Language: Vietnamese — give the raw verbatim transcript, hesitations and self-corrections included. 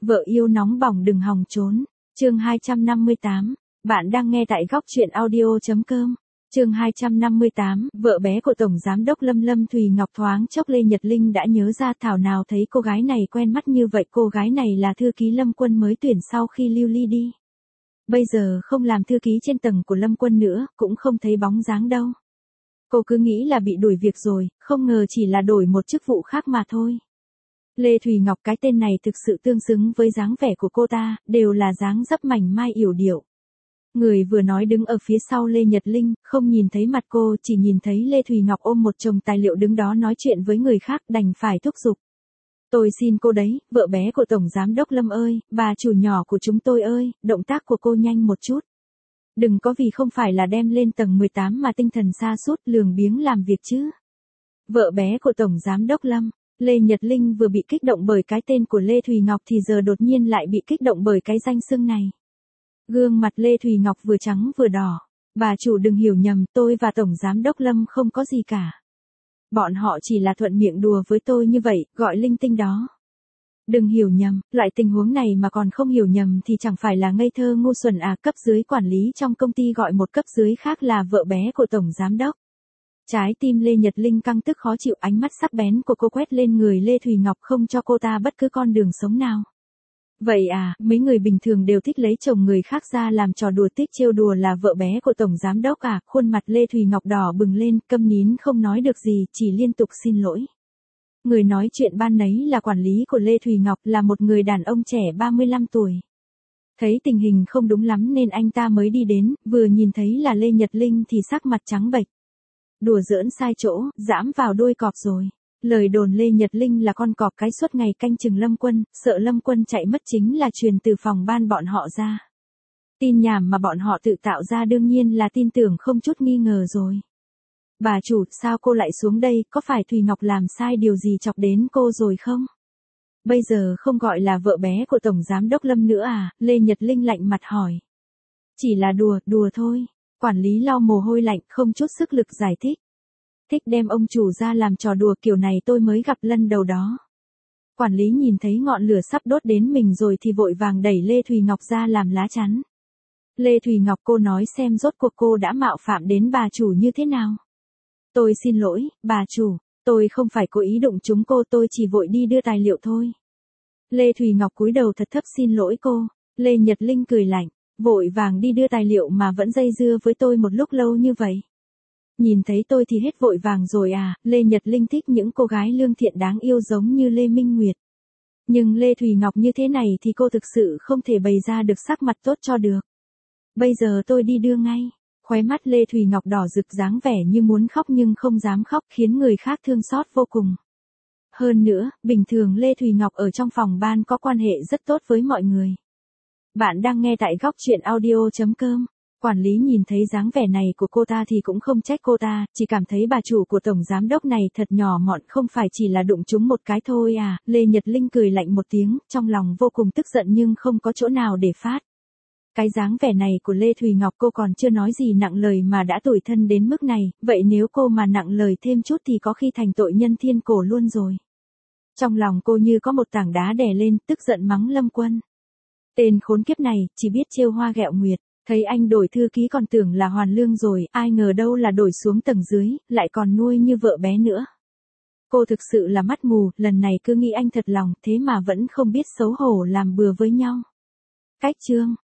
Vợ yêu nóng bỏng đừng hòng trốn. Chương hai trăm năm mươi tám. Bạn đang nghe tại góc truyện audio.com. Chương hai trăm năm mươi tám. Vợ bé của Tổng Giám đốc Lâm Lâm Thùy Ngọc thoáng chốc Lê Nhật Linh đã nhớ ra thảo nào thấy cô gái này quen mắt như vậy. Cô gái này là thư ký Lâm Quân mới tuyển sau khi lưu ly đi. Bây giờ không làm thư ký trên tầng của Lâm Quân nữa, cũng không thấy bóng dáng đâu. Cô cứ nghĩ là bị đuổi việc rồi, không ngờ chỉ là đổi một chức vụ khác mà thôi. Lê Thùy Ngọc, cái tên này thực sự tương xứng với dáng vẻ của cô ta, đều là dáng dấp mảnh mai yểu điệu. Người vừa nói đứng ở phía sau Lê Nhật Linh, không nhìn thấy mặt cô, chỉ nhìn thấy Lê Thùy Ngọc ôm một chồng tài liệu đứng đó nói chuyện với người khác, đành phải thúc giục. Tôi xin cô đấy, vợ bé của Tổng Giám đốc Lâm ơi, bà chủ nhỏ của chúng tôi ơi, động tác của cô nhanh một chút. Đừng có vì không phải là đem lên tầng mười tám mà tinh thần sa sút lười biếng làm việc chứ. Vợ bé của Tổng Giám đốc Lâm. Lê Nhật Linh vừa bị kích động bởi cái tên của Lê Thùy Ngọc thì giờ đột nhiên lại bị kích động bởi cái danh xưng này. Gương mặt Lê Thùy Ngọc vừa trắng vừa đỏ. Bà chủ đừng hiểu nhầm, tôi và Tổng Giám đốc Lâm không có gì cả. Bọn họ chỉ là thuận miệng đùa với tôi như vậy, gọi linh tinh đó. Đừng hiểu nhầm, loại tình huống này mà còn không hiểu nhầm thì chẳng phải là ngây thơ ngu xuẩn à. Cấp dưới quản lý trong công ty gọi một cấp dưới khác là vợ bé của Tổng Giám đốc. Trái tim Lê Nhật Linh căng tức khó chịu, ánh mắt sắc bén của cô quét lên người Lê Thùy Ngọc không cho cô ta bất cứ con đường sống nào. Vậy à, mấy người bình thường đều thích lấy chồng người khác ra làm trò đùa, thích trêu đùa là vợ bé của Tổng Giám đốc à. Khuôn mặt Lê Thùy Ngọc đỏ bừng lên, câm nín không nói được gì, chỉ liên tục xin lỗi. Người nói chuyện ban nấy là quản lý của Lê Thùy Ngọc, là một người đàn ông trẻ ba mươi lăm tuổi. Thấy tình hình không đúng lắm nên anh ta mới đi đến, vừa nhìn thấy là Lê Nhật Linh thì sắc mặt trắng bệch. Đùa giỡn sai chỗ, dẫm vào đuôi cọp rồi. Lời đồn Lê Nhật Linh là con cọp cái suốt ngày canh chừng Lâm Quân, sợ Lâm Quân chạy mất chính là truyền từ phòng ban bọn họ ra. Tin nhảm mà bọn họ tự tạo ra đương nhiên là tin tưởng không chút nghi ngờ rồi. Bà chủ, sao cô lại xuống đây, có phải Thùy Ngọc làm sai điều gì chọc đến cô rồi không? Bây giờ không gọi là vợ bé của Tổng Giám đốc Lâm nữa à? Lê Nhật Linh lạnh mặt hỏi. Chỉ là đùa, đùa thôi. Quản lý lau mồ hôi lạnh, không chút sức lực giải thích. Thích đem ông chủ ra làm trò đùa kiểu này tôi mới gặp lần đầu đó. Quản lý nhìn thấy ngọn lửa sắp đốt đến mình rồi thì vội vàng đẩy Lê Thùy Ngọc ra làm lá chắn. Lê Thùy Ngọc, cô nói xem rốt cuộc cô đã mạo phạm đến bà chủ như thế nào? Tôi xin lỗi, bà chủ, tôi không phải cố ý đụng trúng cô, tôi chỉ vội đi đưa tài liệu thôi. Lê Thùy Ngọc cúi đầu thật thấp xin lỗi cô. Lê Nhật Linh cười lạnh, vội vàng đi đưa tài liệu mà vẫn dây dưa với tôi một lúc lâu như vậy. Nhìn thấy tôi thì hết vội vàng rồi à. Lê Nhật Linh thích những cô gái lương thiện đáng yêu giống như Lê Minh Nguyệt. Nhưng Lê Thùy Ngọc như thế này thì cô thực sự không thể bày ra được sắc mặt tốt cho được. Bây giờ tôi đi đưa ngay. Khóe mắt Lê Thùy Ngọc đỏ rực dáng vẻ như muốn khóc nhưng không dám khóc, khiến người khác thương xót vô cùng. Hơn nữa, bình thường Lê Thùy Ngọc ở trong phòng ban có quan hệ rất tốt với mọi người. Bạn đang nghe tại góc truyện audio.com. Quản lý nhìn thấy dáng vẻ này của cô ta thì cũng không trách cô ta, chỉ cảm thấy bà chủ của Tổng Giám đốc này thật nhỏ mọn, không phải chỉ là đụng trúng một cái thôi à. Lê Nhật Linh cười lạnh một tiếng, trong lòng vô cùng tức giận nhưng không có chỗ nào để phát. Cái dáng vẻ này của Lê Thùy Ngọc cô còn chưa nói gì nặng lời mà đã tủi thân đến mức này, vậy nếu cô mà nặng lời thêm chút thì có khi thành tội nhân thiên cổ luôn rồi. Trong lòng cô như có một tảng đá đè lên, tức giận mắng Lâm Quân. Tên khốn kiếp này, chỉ biết trêu hoa ghẹo nguyệt, thấy anh đổi thư ký còn tưởng là hoàn lương rồi, ai ngờ đâu là đổi xuống tầng dưới, lại còn nuôi như vợ bé nữa. Cô thực sự là mắt mù, lần này cứ nghĩ anh thật lòng, thế mà vẫn không biết xấu hổ làm bừa với nhau. Cách chương.